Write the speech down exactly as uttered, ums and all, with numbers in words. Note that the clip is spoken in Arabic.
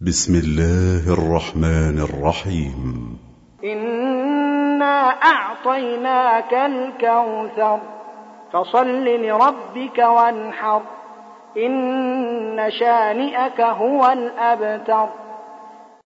بسم الله الرحمن الرحيم. إنا أعطيناك الكوثر فصل لربك وانحر إن شانئك هو الأبتر.